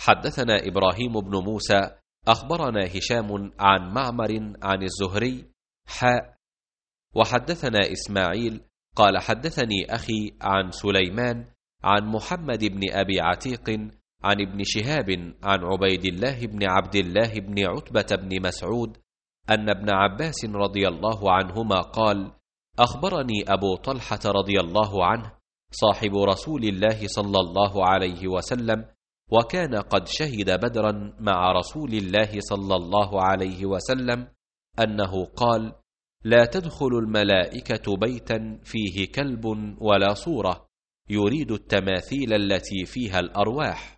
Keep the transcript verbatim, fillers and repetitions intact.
حدثنا إبراهيم بن موسى أخبرنا هشام عن معمر عن الزهري حاء. وحدثنا إسماعيل قال حدثني أخي عن سليمان عن محمد بن أبي عتيق عن ابن شهاب عن عبيد الله بن عبد الله بن عتبة بن مسعود أن ابن عباس رضي الله عنهما قال: أخبرني أبو طلحة رضي الله عنه صاحب رسول الله صلى الله عليه وسلم، وكان قد شهد بدرا مع رسول الله صلى الله عليه وسلم، أنه قال: لا تدخل الملائكة بيتا فيه كلب ولا صورة، يريد التماثيل التي فيها الأرواح.